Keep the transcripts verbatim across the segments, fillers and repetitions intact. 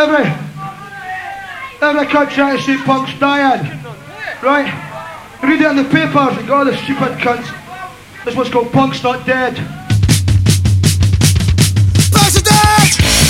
every, every country trying to see punks dying. Right? You read it in the papers and got all the stupid cunts. This one's called Punks Not Dead. Punks Are Dead!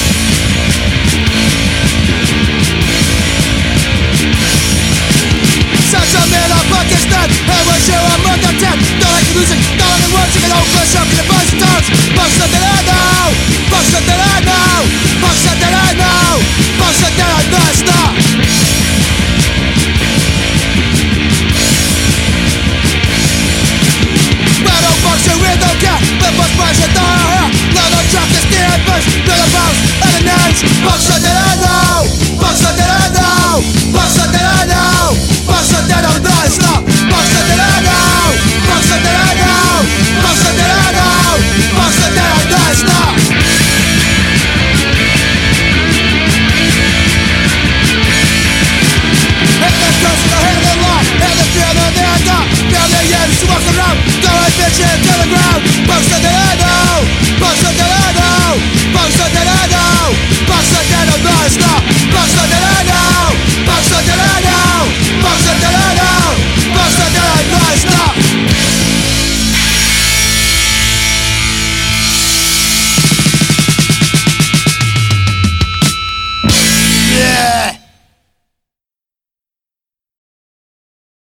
Such a man of Pakistan, and we'll show a murder tent. Don't like the music, don't like the words, you can all push up in the bunch of times. Punks Are Dead, I know! Punks Are Dead, I know! Punks Are Dead, I know! Punks Are Dead, I know, stop! Function, we don't care. The bus price is down here. Now the truck is the adverse. Build a bounce and the names. Punks Are Dead, I know. Punks Are Dead, I know. Punks Are Dead, I know. Punks Are Dead, I know. Stop. Punks Are Dead, I know. Punks Are Dead, I know. Punks Are Dead, I know. Punks